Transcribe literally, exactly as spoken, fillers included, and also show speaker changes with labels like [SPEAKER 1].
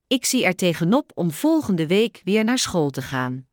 [SPEAKER 1] Ik zie er tegenop om volgende week weer naar school te gaan.